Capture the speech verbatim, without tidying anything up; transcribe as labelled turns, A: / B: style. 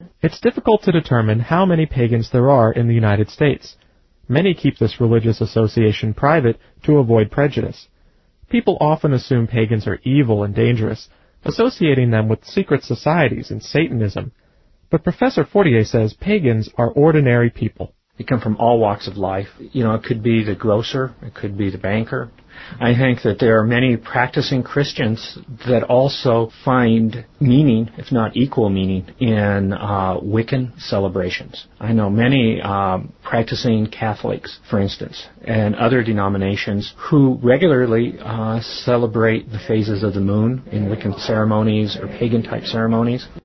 A: It's difficult to determine how many pagans there are in the United States. Many keep this religious association private to avoid prejudice. People often assume pagans are evil and dangerous, associating them with secret societies and Satanism. But Professor Fortier says pagans are ordinary people.
B: They come from all walks of life. You know, it could be the grocer, it could be the banker. I think that there are many practicing Christians that also find meaning, if not equal meaning, in uh, Wiccan celebrations. I know many uh, practicing Catholics, for instance, and other denominations who regularly uh, celebrate the phases of the moon in Wiccan ceremonies or pagan-type ceremonies.